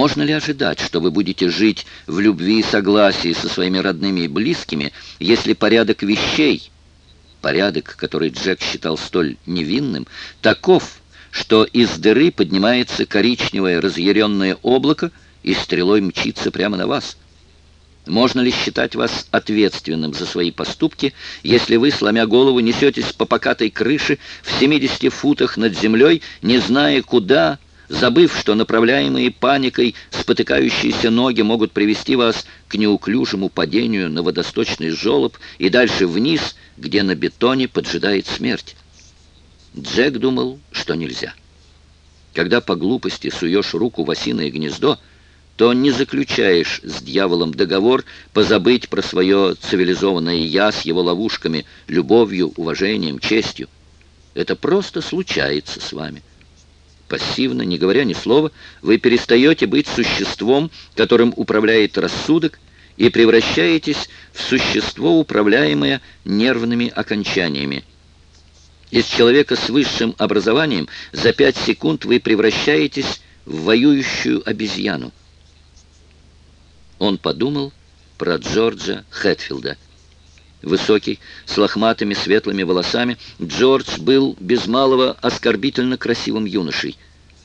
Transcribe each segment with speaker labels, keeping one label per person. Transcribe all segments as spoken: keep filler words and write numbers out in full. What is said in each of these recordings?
Speaker 1: Можно ли ожидать, что вы будете жить в любви и согласии со своими родными и близкими, если порядок вещей, порядок, который Джек считал столь невинным, таков, что из дыры поднимается коричневое разъяренное облако и стрелой мчится прямо на вас? Можно ли считать вас ответственным за свои поступки, если вы, сломя голову, несетесь по покатой крыше в семидесяти футах над землей, не зная куда, забыв, что направляемые паникой спотыкающиеся ноги могут привести вас к неуклюжему падению на водосточный желоб и дальше вниз, где на бетоне поджидает смерть? Джек думал, что нельзя. Когда по глупости суешь руку в осиное гнездо, то не заключаешь с дьяволом договор позабыть про свое цивилизованное «я» с его ловушками, любовью, уважением, честью. Это просто случается с вами. Пассивно, не говоря ни слова, вы перестаете быть существом, которым управляет рассудок, и превращаетесь в существо, управляемое нервными окончаниями. Из человека с высшим образованием за пять секунд вы превращаетесь в воюющую обезьяну. Он подумал про Джорджа Хэтфилда. Высокий, с лохматыми светлыми волосами, Джордж был без малого оскорбительно красивым юношей.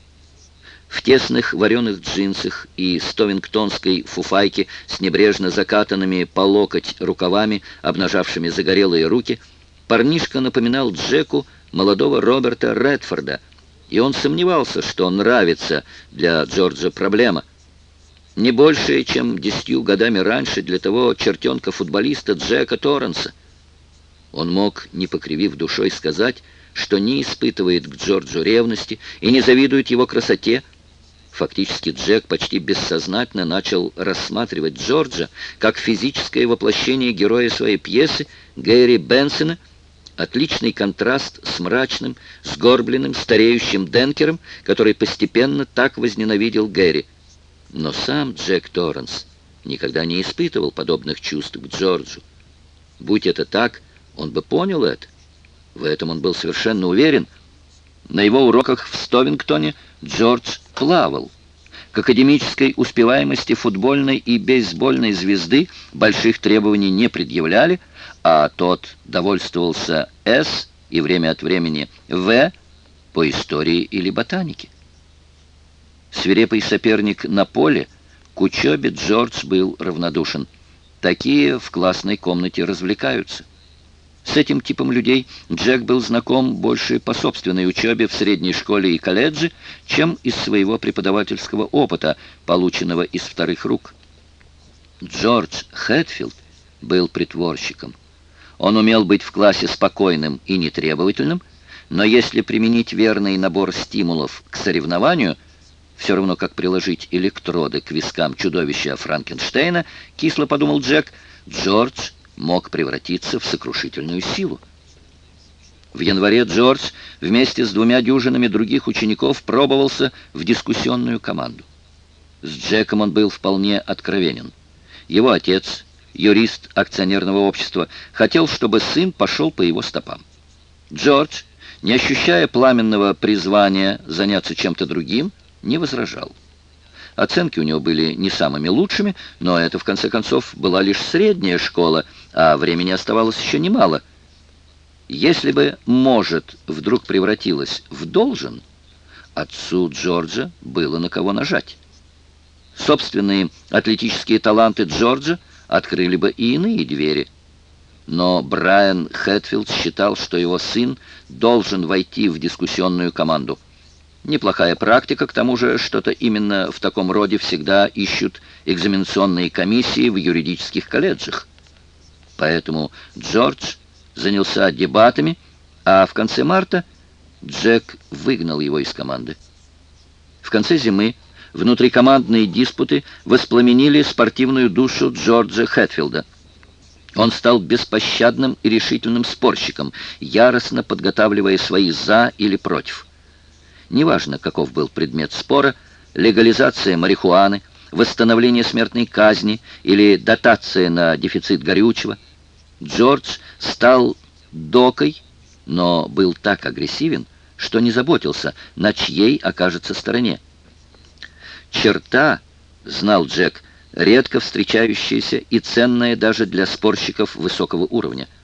Speaker 1: В тесных вареных джинсах и стовингтонской фуфайке с небрежно закатанными по локоть рукавами, обнажавшими загорелые руки, парнишка напоминал Джеку молодого Роберта Редфорда, и он сомневался, что нравится для Джорджа проблема. Не больше, чем десятью годами раньше для того чертенка-футболиста Джека Торренса. Он мог, не покривив душой, сказать, что не испытывает к Джорджу ревности и не завидует его красоте. Фактически Джек почти бессознательно начал рассматривать Джорджа как физическое воплощение героя своей пьесы Гэри Бенсона, отличный контраст с мрачным, сгорбленным, стареющим Денкером, который постепенно так возненавидел Гэри. Но сам Джек Торренс никогда не испытывал подобных чувств к Джорджу. Будь это так, он бы понял это. В этом он был совершенно уверен. На его уроках в Стовингтоне Джордж плавал. К академической успеваемости футбольной и бейсбольной звезды больших требований не предъявляли, а тот довольствовался «С» и время от времени «В» по истории или ботанике. Свирепый соперник на поле, к учебе Джордж был равнодушен. Такие в классной комнате развлекаются. С этим типом людей Джек был знаком больше по собственной учебе в средней школе и колледже, чем из своего преподавательского опыта, полученного из вторых рук. Джордж Хэтфилд был притворщиком. Он умел быть в классе спокойным и нетребовательным, но если применить верный набор стимулов к соревнованию, все равно как приложить электроды к вискам чудовища Франкенштейна, кисло подумал Джек, Джордж мог превратиться в сокрушительную силу. В январе Джордж вместе с двумя дюжинами других учеников пробовался в дискуссионную команду. С Джеком он был вполне откровенен. Его отец, юрист акционерного общества, хотел, чтобы сын пошел по его стопам. Джордж, не ощущая пламенного призвания заняться чем-то другим, не возражал. Оценки у него были не самыми лучшими, но это, в конце концов, была лишь средняя школа, а времени оставалось еще немало. Если бы «может» вдруг превратилась в «должен», отцу Джорджа было на кого нажать. Собственные атлетические таланты Джорджа открыли бы и иные двери. Но Брайан Хэтфилд считал, что его сын должен войти в дискуссионную команду. Неплохая практика, к тому же, что-то именно в таком роде всегда ищут экзаменационные комиссии в юридических колледжах. Поэтому Джордж занялся дебатами, а в конце марта Джек выгнал его из команды. В конце зимы внутрикомандные диспуты воспламенили спортивную душу Джорджа Хэтфилда. Он стал беспощадным и решительным спорщиком, яростно подготавливая свои «за» или «против». Неважно, каков был предмет спора, легализация марихуаны, восстановление смертной казни или дотация на дефицит горючего, Джордж стал докой, но был так агрессивен, что не заботился, на чьей окажется стороне. Черта, знал Джек, редко встречающееся и ценное даже для спорщиков высокого уровня.